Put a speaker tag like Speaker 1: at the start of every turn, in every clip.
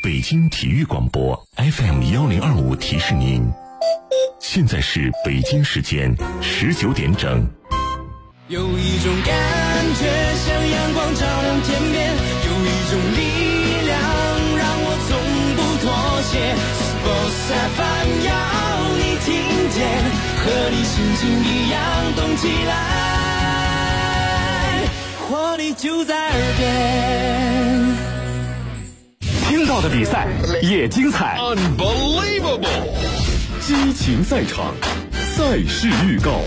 Speaker 1: 北京体育广播 FM1025提示您，现在是北京时间19点整。
Speaker 2: 有一种感觉像阳光照亮天边，有一种力量让我从不妥协。Sports FM 要你听见，和你心情一样动起来，活力就在耳边。
Speaker 3: 听到的比赛也精彩
Speaker 4: ，Unbelievable！
Speaker 3: 激情赛场，赛事预告。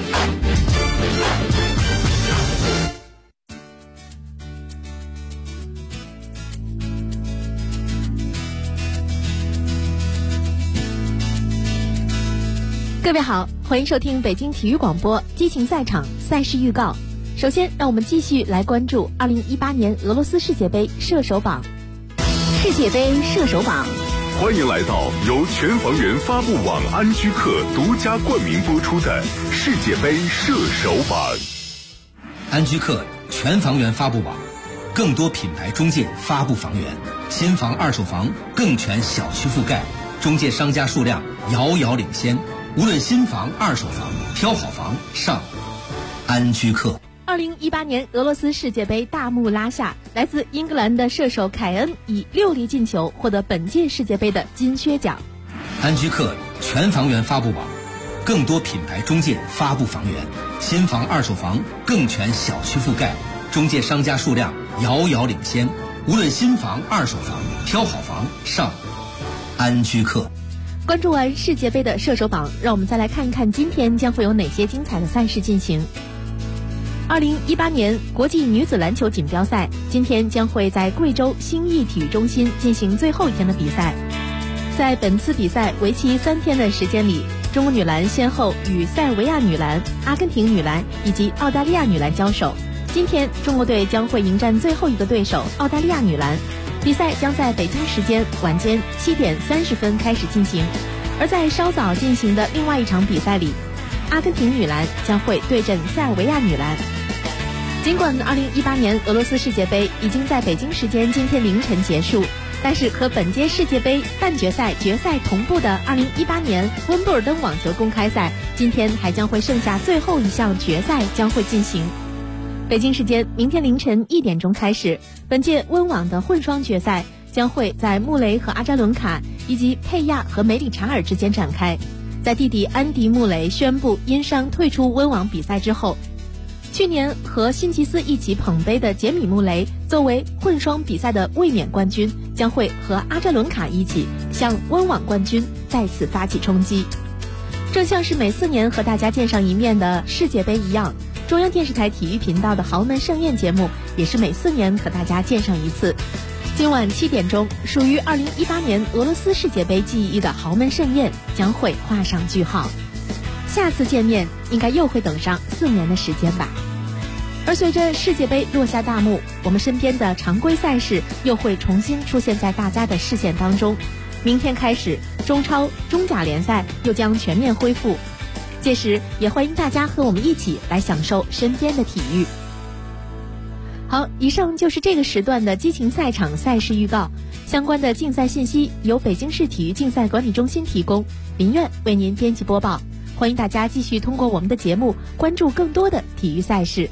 Speaker 5: 各位好，欢迎收听北京体育广播激情赛场赛事预告。首先，让我们继续来关注2018年俄罗斯世界杯射手榜。世界杯射手榜，
Speaker 3: 欢迎来到由全房源发布网安居客独家冠名播出的世界杯射手榜。
Speaker 6: 安居客全房源发布网，更多品牌中介发布房源，新房二手房更全小区覆盖，中介商家数量遥遥领先。无论新房二手房，挑好房上安居客。
Speaker 5: 2018年俄罗斯世界杯大幕拉下，来自英格兰的射手凯恩以6粒进球获得本届世界杯的金靴奖。
Speaker 6: 安居客全房源发布网，更多品牌中介发布房源，新房二手房更全小区覆盖，中介商家数量遥遥领先。无论新房二手房，挑好房上安居客。
Speaker 5: 关注完世界杯的射手榜，让我们再来看一看今天将会有哪些精彩的赛事进行。2018年国际女子篮球锦标赛今天将会在贵州兴义体育中心进行最后一天的比赛。在本次比赛为期3天的时间里，中国女篮先后与塞尔维亚女篮、阿根廷女篮以及澳大利亚女篮交手。今天中国队将会迎战最后一个对手澳大利亚女篮，比赛将在北京时间晚间7点30分开始进行。而在稍早进行的另外一场比赛里，阿根廷女篮将会对阵塞尔维亚女篮。尽管2018年俄罗斯世界杯已经在北京时间今天凌晨结束，但是和本届世界杯半决赛、决赛同步的2018年温布尔登网球公开赛，今天还将会剩下最后一项决赛将会进行。北京时间明天凌晨1点钟开始，本届温网的混双决赛将会在穆雷和阿扎伦卡以及佩亚和梅里查尔之间展开。在弟弟安迪·穆雷宣布因伤退出温网比赛之后，去年和辛吉斯一起捧杯的杰米·穆雷作为混双比赛的卫冕冠军，将会和阿扎伦卡一起向温网冠军再次发起冲击。正像是每4年和大家见上一面的世界杯一样，中央电视台体育频道的豪门盛宴节目也是每4年和大家见上一次。今晚7点钟，属于2018年俄罗斯世界杯记忆的豪门盛宴将会画上句号。下次见面应该又会等上4年的时间吧。而随着世界杯落下大幕，我们身边的常规赛事又会重新出现在大家的视线当中。明天开始，中超、中甲联赛又将全面恢复，届时也欢迎大家和我们一起来享受身边的体育。好，以上就是这个时段的激情赛场赛事预告。相关的竞赛信息由北京市体育竞赛管理中心提供，林苑为您编辑播报。欢迎大家继续通过我们的节目关注更多的体育赛事。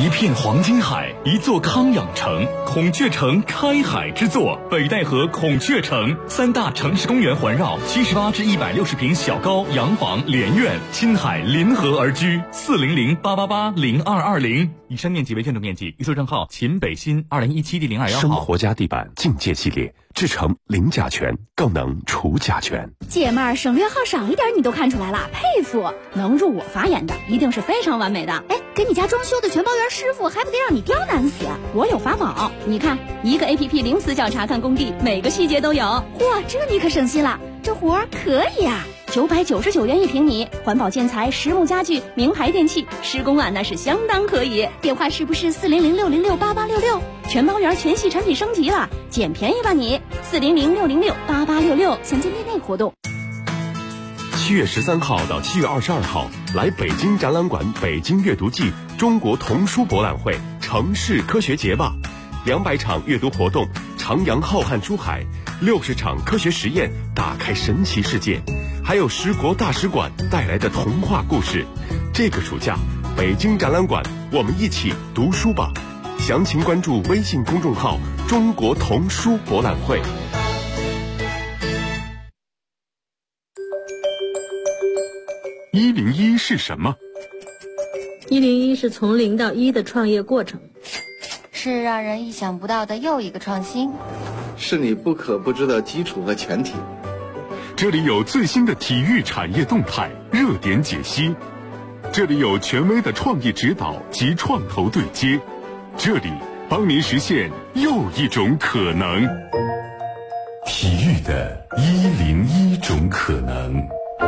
Speaker 1: 一片黄金海，一座康养城，孔雀城开海之作，北戴河孔雀城，3大城市公园环绕，78至160平小高洋房连院，亲海临河而居，400-888-0220。以上面积为建筑面积，预售账号秦北新2017第021号。
Speaker 3: 生活家地板境界系列，制成零甲醛，更能除甲醛。
Speaker 4: 姐妹儿，省略号少一点你都看出来了，佩服！能入我法眼的，一定是非常完美的。哎，给你家装修的全包圆师傅，还不得让你刁难死？我有法宝，你看，一个 APP 零死角查看工地，每个细节都有。嚯，这你可省心了，这活儿可以啊！999元1平米，环保建材、实木家具、名牌电器，施工啊那是相当可以。电话是不是400-606-8866？全包圆全系产品升级了，捡便宜吧你！400-606-8866，详见店内活动。
Speaker 3: 7月13号到7月22号，来北京展览馆北京阅读季中国童书博览会城市科学节吧，200场阅读活动，徜徉浩瀚书海，60场科学实验，打开神奇世界，还有10国大使馆带来的童话故事。这个暑假，北京展览馆，我们一起读书吧！详情关注微信公众号“中国童书博览会”。101是什么
Speaker 7: ？101是从0到1的创业过程，
Speaker 8: 是让人意想不到的又一个创新，
Speaker 9: 是你不可不知的基础和前提。
Speaker 3: 这里有最新的体育产业动态、热点解析，这里有权威的创意指导及创投对接，这里帮您实现又一种可能。
Speaker 1: 体育的101种可能。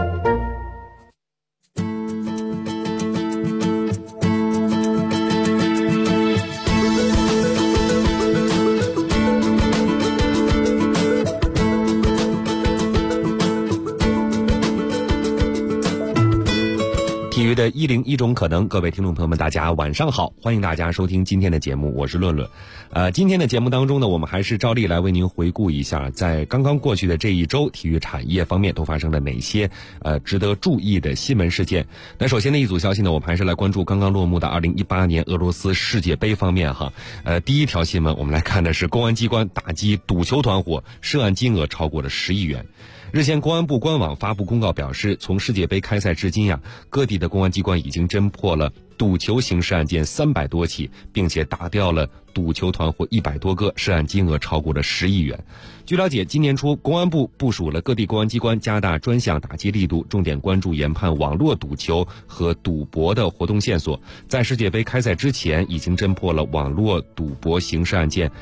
Speaker 10: 体育的101种可能，各位听众朋友们，大家晚上好，欢迎大家收听今天的节目，我是论论。今天的节目当中呢，我们还是照例来为您回顾一下，在刚刚过去的这一周，体育产业方面都发生了哪些值得注意的新闻事件。那首先的一组消息呢，我们还是来关注刚刚落幕的2018年俄罗斯世界杯方面哈。第一条新闻，我们来看的是公安机关打击赌球团伙，涉案金额超过了10亿元。日前，公安部官网发布公告表示，从世界杯开赛至今各地的公安机关已经侦破了赌球刑事案件300多起，并且打掉了赌球团伙100多个，涉案金额超过了10亿元。据了解，今年初公安部部署了各地公安机关加大专项打击力度，重点关注研判网络赌球和赌博的活动线索。在世界杯开赛之前，已经侦破了网络赌博刑事案件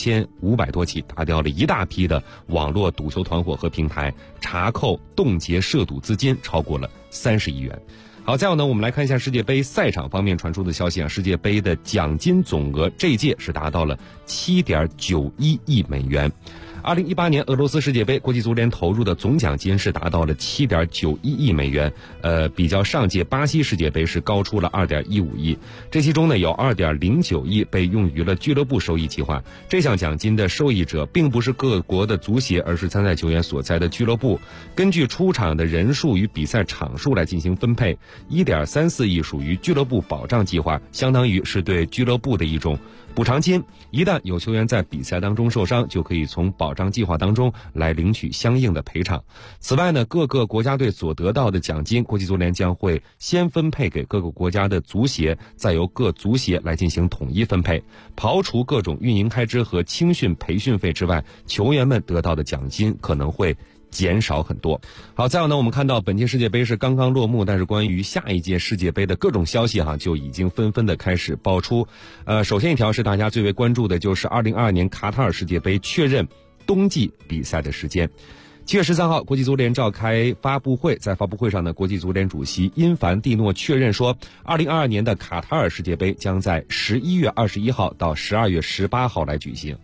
Speaker 10: 2500多起，打掉了一大批的网络赌球团伙和平台，查扣冻结涉赌资金超过了30亿元。好，再有呢，我们来看一下世界杯赛场方面传出的消息世界杯的奖金总额这一届是达到了7.91亿美元。2018年俄罗斯世界杯，国际足联投入的总奖金是达到了7.91亿美元，比较上届巴西世界杯是高出了2.15亿。这其中呢，有2.09亿被用于了俱乐部收益计划。这项奖金的受益者并不是各国的足协，而是参赛球员所在的俱乐部。根据出场的人数与比赛场数来进行分配，1.34亿属于俱乐部保障计划，相当于是对俱乐部的一种补偿金。一旦有球员在比赛当中受伤，就可以从保障计划当中来领取相应的赔偿。此外呢，各个国家队所得到的奖金，国际足联将会先分配给各个国家的足协，再由各足协来进行统一分配。刨除各种运营开支和青训培训费之外，球员们得到的奖金可能会减少很多。好，再有呢，我们看到本届世界杯是刚刚落幕，但是关于下一届世界杯的各种消息就已经纷纷的开始爆出。首先一条是大家最为关注的，就是2022年卡塔尔世界杯确认冬季比赛的时间。7月13号，国际足联召开发布会，在发布会上呢，国际足联主席因凡蒂诺确认说，2022年的卡塔尔世界杯将在11月21号到12月18号来举行。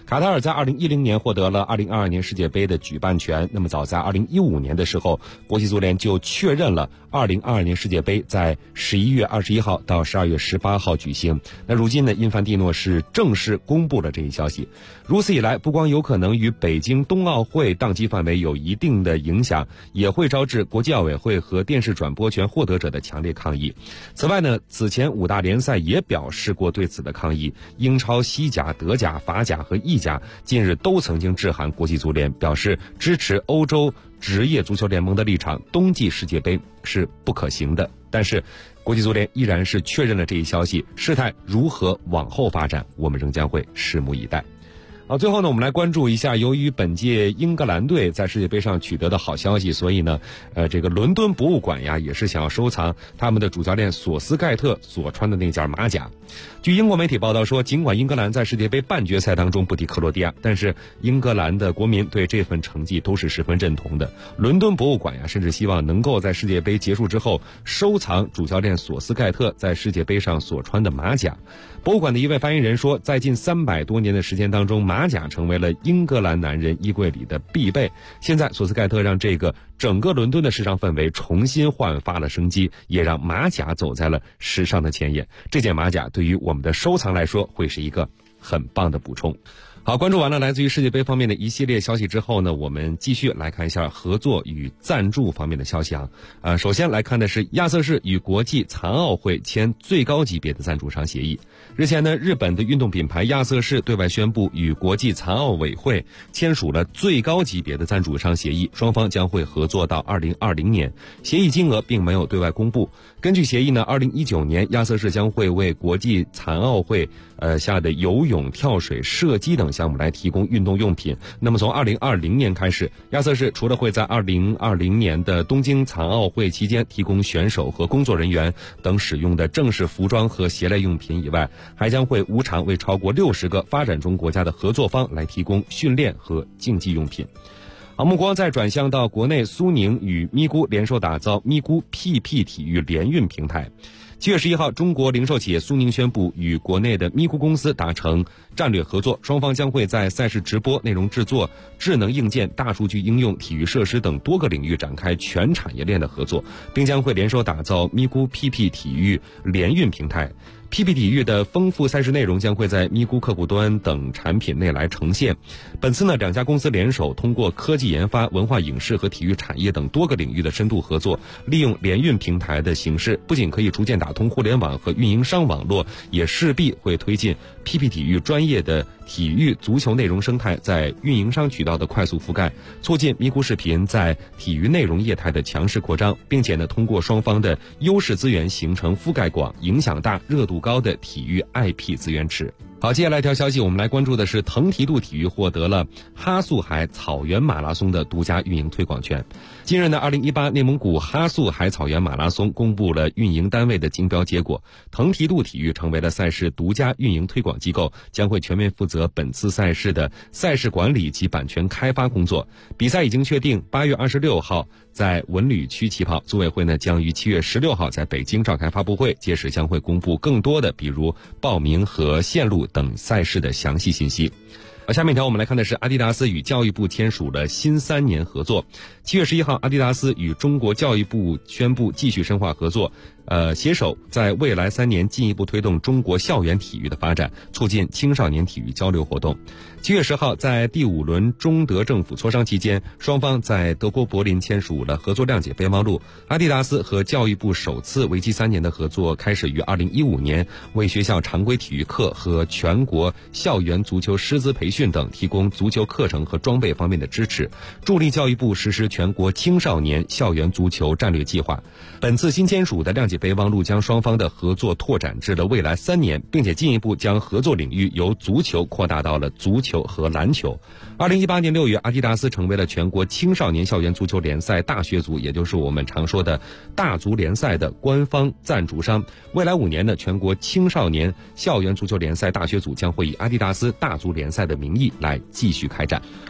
Speaker 10: 卡塔尔在2010年获得了2022年世界杯的举办权。那么早在2015年的时候，国际足联就确认了2022年世界杯在11月21号到12月18号举行。那如今呢，因范蒂诺是正式公布了这一消息。如此一来，不光有可能与北京冬奥会档期范围有一定的影响，也会招致国际奥委会和电视转播权获得者的强烈抗议。此外呢，此前5大联赛也表示过对此的抗议。英超、西甲、德甲、法甲和意甲近日都曾经致函国际足联，表示支持欧洲职业足球联盟的立场，冬季世界杯是不可行的。但是国际足联依然是确认了这一消息，事态如何往后发展，我们仍将会拭目以待。好，最后呢，我们来关注一下，由于本届英格兰队在世界杯上取得的好消息，所以呢，这个伦敦博物馆呀，也是想要收藏他们的主教练索斯盖特所穿的那件马甲。据英国媒体报道说，尽管英格兰在世界杯半决赛当中不敌克罗地亚，但是英格兰的国民对这份成绩都是十分认同的。伦敦博物馆呀，甚至希望能够在世界杯结束之后收藏主教练索斯盖特在世界杯上所穿的马甲。博物馆的一位发言人说，在近300多年的时间当中，马甲成为了英格兰男人衣柜里的必备。现在索斯盖特让这个整个伦敦的时尚氛围重新焕发了生机，也让马甲走在了时尚的前沿。这件马甲对于我们的收藏来说，会是一个很棒的补充。好，关注完了来自于世界杯方面的一系列消息之后呢，我们继续来看一下合作与赞助方面的消息啊。首先来看的是亚瑟士与国际残奥会签最高级别的赞助商协议。日前呢，日本的运动品牌亚瑟士对外宣布与国际残奥委会签署了最高级别的赞助商协议，双方将会合作到2020年。协议金额并没有对外公布。根据协议呢，2019年亚瑟士将会为国际残奥会下的游泳、跳水、射击等项目来提供运动用品。那么从2020年开始，亚瑟士除了会在2020年的东京残奥会期间提供选手和工作人员等使用的正式服装和鞋类用品以外，还将会无偿为超过60个发展中国家的合作方来提供训练和竞技用品。好，目光再转向到国内，苏宁与咪咕联手打造咪咕 PP 体育联运平台。7月11号，中国零售企业苏宁宣布与国内的咪咕公司达成战略合作，双方将会在赛事直播、内容制作、智能硬件、大数据应用、体育设施等多个领域展开全产业链的合作，并将会联手打造咪咕 PP 体育联运平台。PP 体育的丰富赛事内容将会在咪咕客户端等产品内来呈现。本次呢，两家公司联手，通过科技研发、文化影视和体育产业等多个领域的深度合作，利用联运平台的形式，不仅可以逐渐打通互联网和运营商网络，也势必会推进 PP 体育专业的体育足球内容生态在运营商渠道的快速覆盖，促进咪咕视频在体育内容业态的强势扩张，并且呢，通过双方的优势资源形成覆盖广、影响大、热度高的体育 IP 资源池。好，接下来一条消息，我们来关注的是腾提度体育获得了哈素海草原马拉松的独家运营推广权。近日呢，2018内蒙古哈素海草原马拉松公布了运营单位的竞标结果，腾提度体育成为了赛事独家运营推广机构，将会全面负责本次赛事的赛事管理及版权开发工作。比赛已经确定8月26号在文旅区起跑，组委会呢将于7月16号在北京召开发布会，届时将会公布更多的比如报名和线路等赛事的详细信息。下面一条我们来看的是阿迪达斯与教育部签署了新3年合作。7月11号，阿迪达斯与中国教育部宣布继续深化合作，携手在未来3年进一步推动中国校园体育的发展，促进青少年体育交流活动。7月10号，在第5轮中德政府磋商期间，双方在德国柏林签署了合作谅解备忘录。阿迪达斯和教育部首次为期3年的合作开始于2015年，为学校常规体育课和全国校园足球师资培训等提供足球课程和装备方面的支持，助力教育部实施全国青少年校园足球战略计划。本次新签署的谅解备忘录将双方的合作拓展至了未来3年，并且进一步将合作领域由足球扩大到了足球和篮球。2018年6月，阿迪达斯成为了全国青少年校园足球联赛大学组，也就是我们常说的大足联赛的官方赞助商。未来5年呢，全国青少年校园足球联赛大学组将会以阿迪达斯大足联赛的名义来继续开展。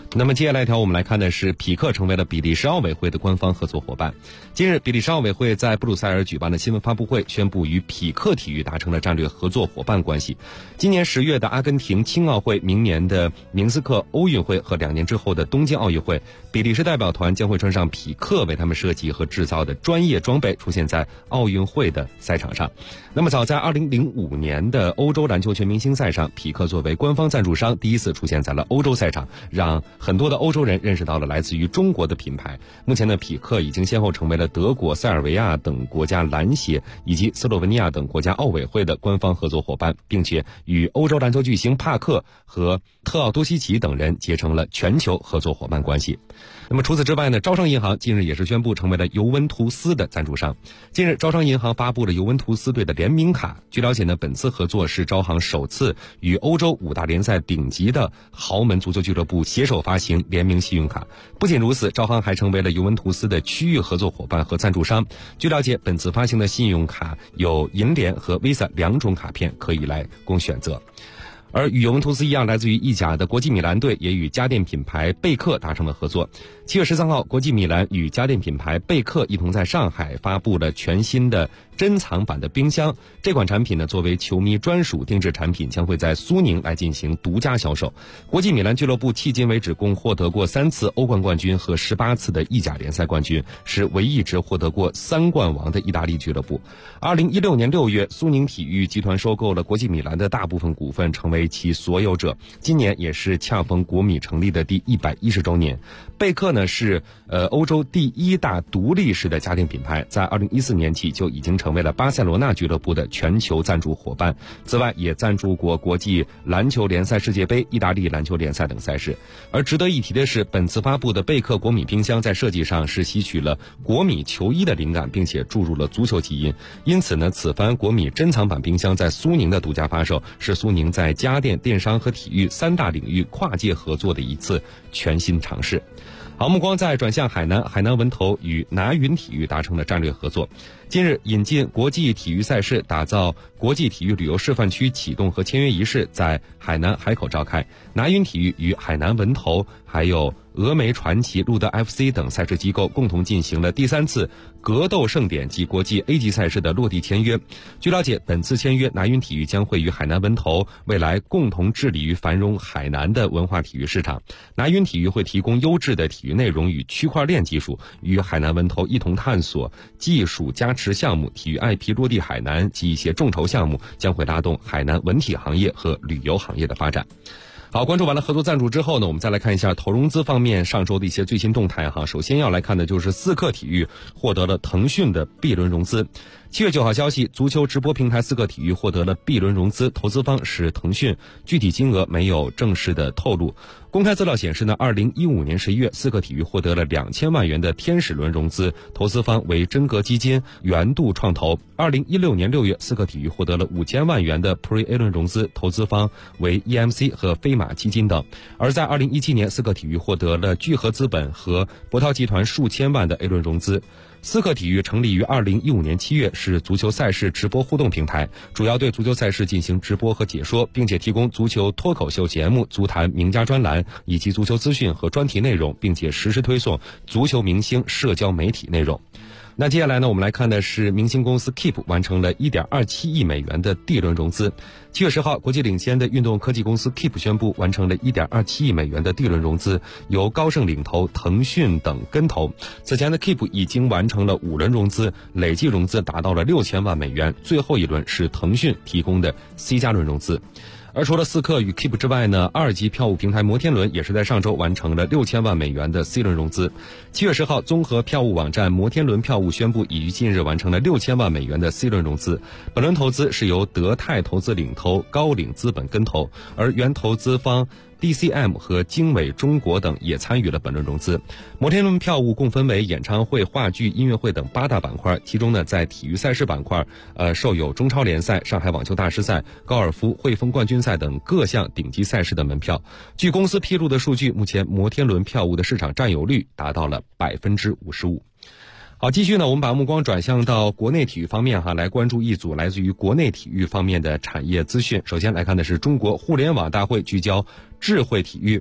Speaker 10: 那么接下来一条我们来看的是，匹克成为了比利时奥委会的官方合作伙伴。今日，比利时奥委会在布鲁塞尔举办的新闻发布会，宣布与匹克体育达成了战略合作伙伴关系。今年10月的阿根廷青奥会、明年的明斯克欧运会和2年之后的东京奥运会，比利时代表团将会穿上匹克为他们设计和制造的专业装备，出现在奥运会的赛场上。那么早在2005年的欧洲篮球全明星赛上，匹克作为官方赞助商第一次出现在了欧洲赛场，让很多的欧洲人认识到了来自于中国的品牌。目前呢，匹克已经先后成为了德国、塞尔维亚等国家篮协以及斯洛文尼亚等国家奥委会的官方合作伙伴，并且与欧洲篮球巨星帕克和特奥多西奇等人结成了全球合作伙伴关系。那么除此之外呢，招商银行近日也是宣布成为了尤文图斯的赞助商。近日，招商银行发布了尤文图斯队的联名卡。据了解呢，本次合作是招行首次与欧洲5大联赛顶级的豪门足球俱乐部携手发行联名信用卡。不仅如此，招行还成为了尤文图斯的区域合作伙伴和赞助商。据了解，本次发行的信用卡有银联和 Visa 2种卡片可以来供选择。而与尤文图斯一样，来自于意甲的国际米兰队也与家电品牌贝克达成了合作。7月13号，国际米兰与家电品牌贝克一同在上海发布了全新的珍藏版的冰箱。这款产品呢，作为球迷专属定制产品，将会在苏宁来进行独家销售。国际米兰俱乐部迄今为止共获得过3次欧冠冠军和18次的意甲联赛冠军，是唯一一支获得过3冠王的意大利俱乐部。2016年6月，苏宁体育集团收购了国际米兰的大部分股份，成为其所有者。今年也是恰逢国米成立的第110周年。贝克呢是欧洲第1大独立式的家电品牌，在2014年起就已经成为了巴塞罗那俱乐部的全球赞助伙伴。此外，也赞助过国际篮球联赛世界杯、意大利篮球联赛等赛事。而值得一提的是，本次发布的贝克国米冰箱在设计上是吸取了国米球衣的灵感，并且注入了足球基因。因此呢，此番国米珍藏版冰箱在苏宁的独家发售，是苏宁在家电、电商和体育3大领域跨界合作的一次全新尝试。好，目光再转向海南，海南文投与拿云体育达成了战略合作。近日，引进国际体育赛事，打造国际体育旅游示范区启动和签约仪式在海南海口召开。拿云体育与海南文投还有峨眉传奇、路德 FC 等赛事机构共同进行了第3次格斗盛典及国际 A 级赛事的落地签约。据了解，本次签约，拿云体育将会与海南文投未来共同致力于繁荣海南的文化体育市场。拿云体育会提供优质的体育内容与区块链技术，与海南文投一同探索技术加持项目、体育 IP 落地海南及一些众筹项目，将会拉动海南文体行业和旅游行业的发展。好，关注完了合作赞助之后呢，我们再来看一下投融资方面上周的一些最新动态哈。首先要来看的就是思克体育获得了腾讯的 B 轮融资。7月9号消息，足球直播平台思克体育获得了 B 轮融资，投资方是腾讯，具体金额没有正式的透露。公开资料显示呢，2015年11月，思克体育获得了2000万元的天使轮融资，投资方为真格基金、圆度创投。2016年6月，思克体育获得了5000万元的 Pre-A 轮融资，投资方为 EMC 和飞马基金等。而在2017年，思克体育获得了聚合资本和博涛集团数千万的 A 轮融资。思克体育成立于2015年7月，是足球赛事直播互动平台，主要对足球赛事进行直播和解说，并且提供足球脱口秀节目、足坛名家专栏以及足球资讯和专题内容，并且实时推送足球明星社交媒体内容。那接下来呢，我们来看的是明星公司 Keep 完成了1.27亿美元的 D 轮融资。7月10号，国际领先的运动科技公司 Keep 宣布完成了1.27亿美元的 D 轮融资，由高盛领投、腾讯等跟投。此前的 Keep 已经完成了5轮融资，累计融资达到了6000万美元，最后一轮是腾讯提供的 C 加轮融资。而除了思克与 Keep 之外呢，2级票务平台摩天轮也是在上周完成了6000万美元的 C 轮融资。7月10号，综合票务网站摩天轮票务宣布，已于近日完成了6000万美元的 C 轮融资。本轮投资是由德泰投资领投、高瓴资本跟投，而原投资方DCM 和经纬中国等也参与了本轮融资。摩天轮票务共分为演唱会、话剧、音乐会等8大板块，其中呢，在体育赛事板块，受有中超联赛、上海网球大师赛、高尔夫、汇丰冠军赛等各项顶级赛事的门票。据公司披露的数据，目前摩天轮票务的市场占有率达到了55%。好，继续呢，我们把目光转向到国内体育方面哈，来关注一组来自于国内体育方面的产业资讯。首先来看的是中国互联网大会聚焦智慧体育。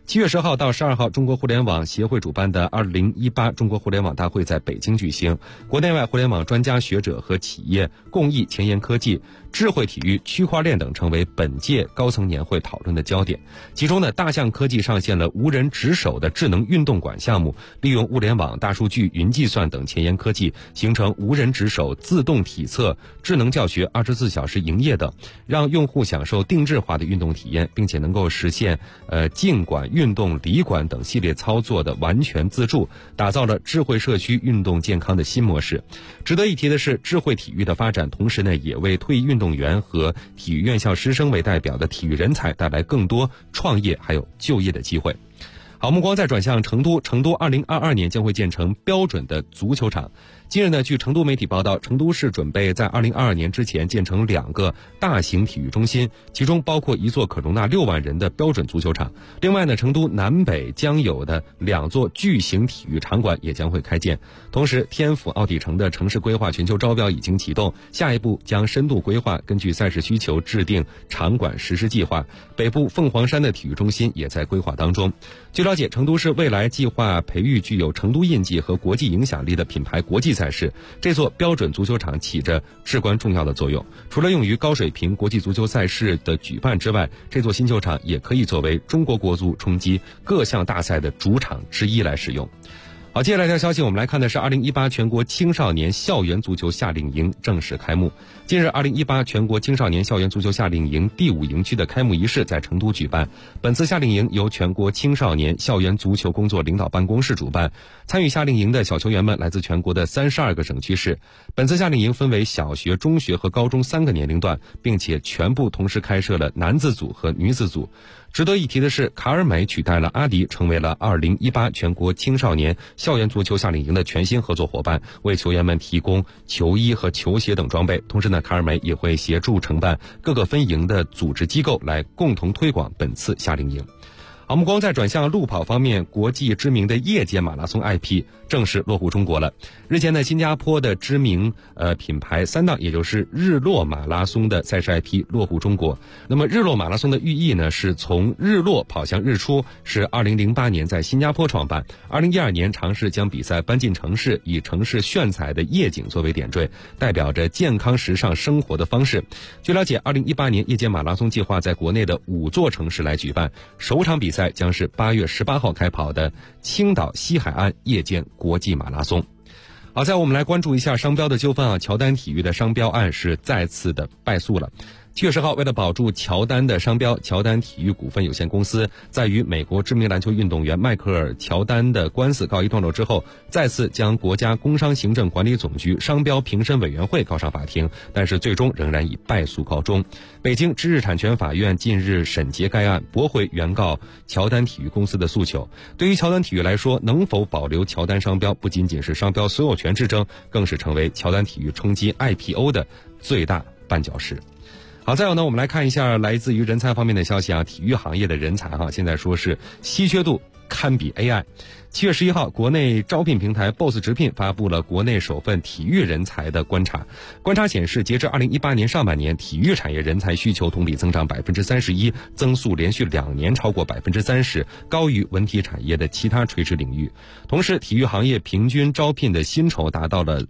Speaker 10: 7月10号到12号，中国互联网协会主办的2018中国互联网大会在北京举行，国内外互联网专家学者和企业共议前沿科技、智慧体育、区块链等成为本届高层年会讨论的焦点。其中呢，大象科技上线了无人值守的智能运动馆项目，利用物联网、大数据、云计算等前沿科技，形成无人值守、自动体测、智能教学、24小时营业等，让用户享受定制化的运动体验，并且能够实现静管、运动、离管等系列操作的完全自助，打造了智慧社区运动健康的新模式。值得一提的是，智慧体育的发展，同时呢，也为退役运动员和体育院校师生为代表的体育人才带来更多创业还有就业的机会。好，目光再转向成都2022年将会建成标准的足球场。近日呢，据成都媒体报道，成都市准备在2022年之前建成2个大型体育中心，其中包括一座可容纳6万人的标准足球场。另外呢，成都南北将有的2座巨型体育场馆也将会开建。同时，天府奥体城的城市规划全球招标已经启动，下一步将深度规划，根据赛事需求制定场馆实施计划。北部凤凰山的体育中心也在规划当中。据了解，成都市未来计划培育具有成都印记和国际影响力的品牌国际赛事，这座标准足球场起着至关重要的作用。除了用于高水平国际足球赛事的举办之外，这座新球场也可以作为中国国足冲击各项大赛的主场之一来使用。好，接下来一条消息，我们来看的是2018全国青少年校园足球夏令营正式开幕。近日，2018全国青少年校园足球夏令营第5营区的开幕仪式在成都举办。本次夏令营由全国青少年校园足球工作领导办公室主办，参与夏令营的小球员们来自全国的32个省区市。本次夏令营分为小学、中学和高中3个年龄段，并且全部同时开设了男子组和女子组。值得一提的是，卡尔美取代了阿迪，成为了2018全国青少年校园足球夏令营的全新合作伙伴，为球员们提供球衣和球鞋等装备。同时呢，卡尔美也会协助承办各个分营的组织机构，来共同推广本次夏令营。好，目光再转向路跑方面，国际知名的夜间马拉松 IP 正式落户中国了。日前呢，新加坡的知名品牌3档，也就是日落马拉松的赛事 IP 落户中国。那么日落马拉松的寓意呢，是从日落跑向日出，是2008年在新加坡创办，2012年尝试将比赛搬进城市，以城市炫彩的夜景作为点缀，代表着健康时尚生活的方式。据了解，2018年夜间马拉松计划在国内的5座城市来举办，首场比赛将是8月18号开跑的青岛西海岸夜间国际马拉松。好，在我们来关注一下商标的纠纷啊，乔丹体育的商标案是再次的败诉了。7月10号，为了保住乔丹的商标，乔丹体育股份有限公司在与美国知名篮球运动员迈克尔·乔丹的官司告一段落之后，再次将国家工商行政管理总局商标评审委员会告上法庭，但是最终仍然以败诉告终。北京知识产权法院近日审结该案，驳回原告乔丹体育公司的诉求。对于乔丹体育来说，能否保留乔丹商标，不仅仅是商标所有权之争，更是成为乔丹体育冲击 IPO 的最大绊脚石。好，再有呢，我们来看一下来自于人才方面的消息啊，体育行业的人才现在说是稀缺度堪比 AI。7月11号，国内招聘平台 Boss 直聘发布了国内首份体育人才的观察。观察显示，截至2018年上半年，体育产业人才需求同比增长31%，增速连续2年超过30%，高于文体产业的其他垂直领域。同时，体育行业平均招聘的薪酬达到了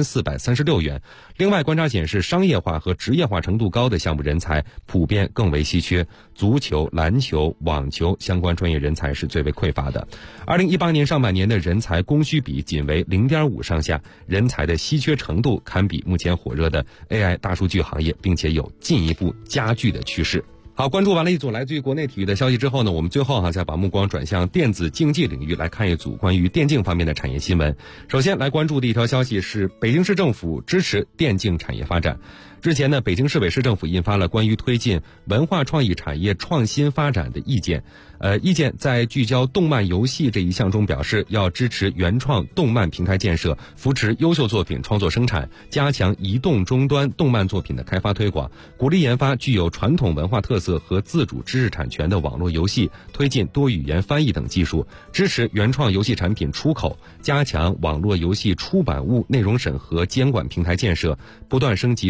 Speaker 10: 8436元。另外，观察显示，商业化和职业化程度高的项目人才普遍更为稀缺，足球、篮球、网球相关专业人才是最为匮乏的。2018年上半年的人才供需比仅为 0.5 上下，人才的稀缺程度堪比目前火热的 AI 大数据行业，并且有进一步加剧的趋势。好，关注完了一组来自于国内体育的消息之后呢，我们最后再把目光转向电子竞技领域，来看一组关于电竞方面的产业新闻。首先来关注的一条消息是，北京市政府支持电竞产业发展。之前呢，北京市委市政府印发了关于推进文化创意产业创新发展的意见。意见在聚焦动漫游戏这一项中表示，要支持原创动漫平台建设，扶持优秀作品创作生产，加强移动终端动漫作品的开发推广，鼓励研发具有传统文化特色和自主知识产权的网络游戏，推进多语言翻译等技术，支持原创游戏产品出口，加强网络游戏出版物内容审核监管平台建设，不断升级服务效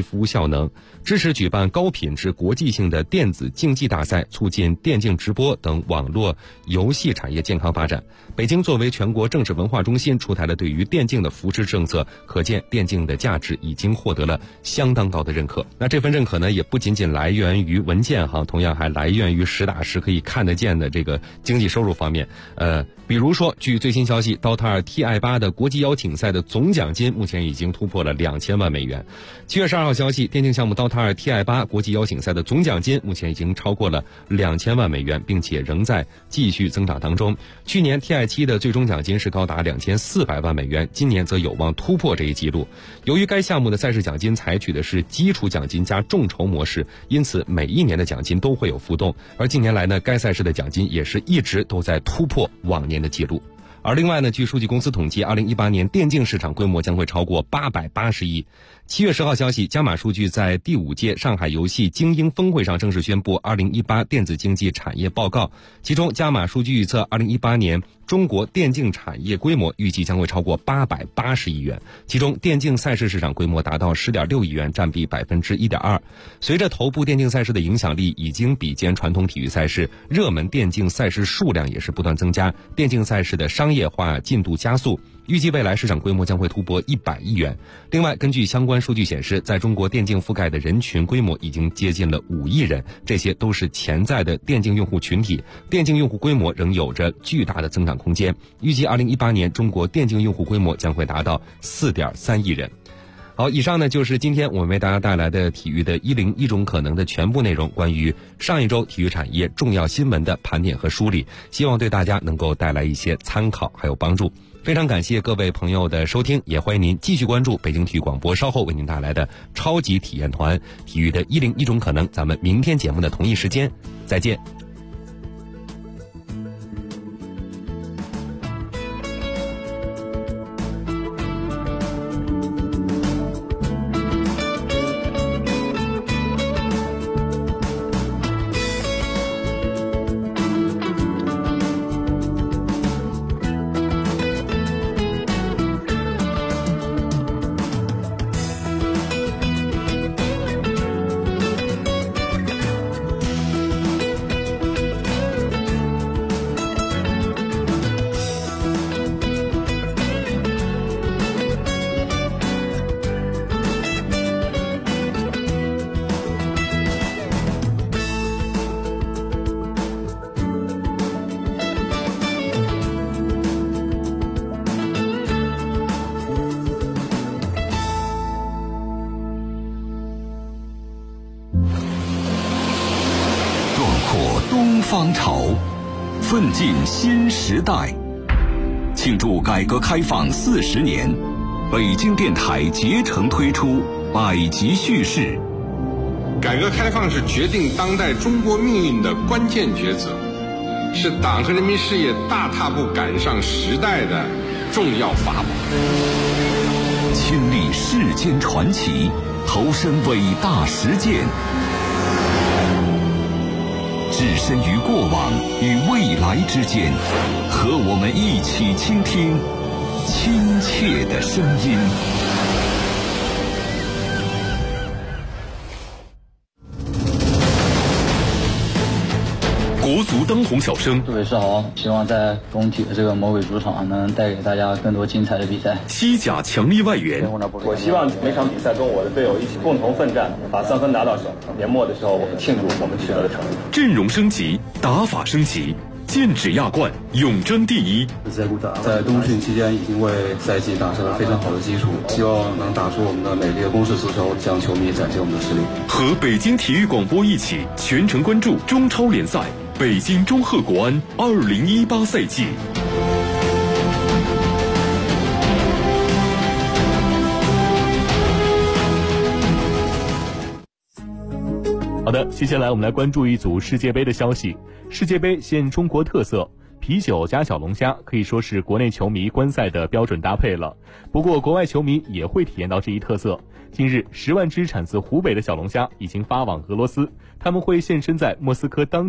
Speaker 10: 效能，支持举办高品质国际性的电子竞技大赛，促进电竞直播等网络游戏产业健康发展。北京作为全国政治文化中心，出台了对于电竞的扶持政策，可见电竞的价值已经获得了相当高的认可。那这份认可呢，也不仅仅来源于文件同样还来源于实打实可以看得见的这个经济收入方面。比如说，据最新消息，DOTA 2 TI8 的国际邀请赛的总奖金目前已经突破了2000万美元。7月12号消息，电竞项目 DOTA 2 TI8 国际邀请赛的总奖金目前已经超过了2000万美元，并且仍在继续增长当中。去年 TI7 的最终奖金是高达2400万美元，今年则有望突破这一纪录。由于该项目的赛事奖金采取的是基础奖金加众筹模式，因此每一年的奖金都会有浮动。而近年来呢，该赛事的奖金也是一直都在突破往年的记录。而另外呢，据数据公司统计，2018年电竞市场规模将会超过880亿。7月10号消息，加码数据在第5届上海游戏精英峰会上正式宣布2018电子竞技产业报告，其中加码数据预测2018年中国电竞产业规模预计将会超过880亿元，其中电竞赛事市场规模达到10.6亿元，占比1.2%。随着头部电竞赛事的影响力已经比肩传统体育赛事，热门电竞赛事数量也是不断增加，电竞赛事的商业化进度加速，预计未来市场规模将会突破100亿元。另外，根据相关数据显示，在中国电竞覆盖的人群规模已经接近了5亿人，这些都是潜在的电竞用户群体，电竞用户规模仍有着巨大的增长空间。预计2018年中国电竞用户规模将会达到4.3亿人。好，以上呢就是今天我们为大家带来的体育的101种可能的全部内容，关于上一周体育产业重要新闻的盘点和梳理，希望对大家能够带来一些参考还有帮助。非常感谢各位朋友的收听，也欢迎您继续关注北京体育广播稍后为您带来的超级体验团体育的101种可能。咱们明天节目的同一时间再见。
Speaker 11: 东方潮，奋进新时代。庆祝改革开放40年，北京电台竭诚推出百集叙事。
Speaker 12: 改革开放是决定当代中国命运的关键抉择，是党和人民事业大踏步赶上时代的重要法宝。
Speaker 11: 亲历世间传奇，投身伟大实践，置身于过往与未来之间，和我们一起倾听亲切的声音。
Speaker 1: 国足当红小生，
Speaker 13: 各位是好，希望在工体的这个魔鬼主场能带给大家更多精彩的比赛。
Speaker 1: 西甲强力外援，
Speaker 14: 我希望每场比赛跟我的队友一起共同奋战，把3分拿到手。年末的时候，我们庆祝我们取得的成绩。
Speaker 1: 阵容升级，打法升级，剑指亚冠，永争第一。
Speaker 15: 在冬训期间已经为赛季打下了非常好的基础，希望能打出我们的美丽的攻势足球，向球迷展现我们的实力。
Speaker 1: 和北京体育广播一起全程关注中超联赛。北京中赫国安2018赛季。
Speaker 16: 好的，接下来我们来关注一组世界杯的消息。世界杯现中国特色，啤酒加小龙虾可以说是国内球迷观赛的标准搭配了。不过国外球迷也会体验到这一特色。近日，10万只产自湖北的小龙虾已经发往俄罗斯，他们会现身在莫斯科当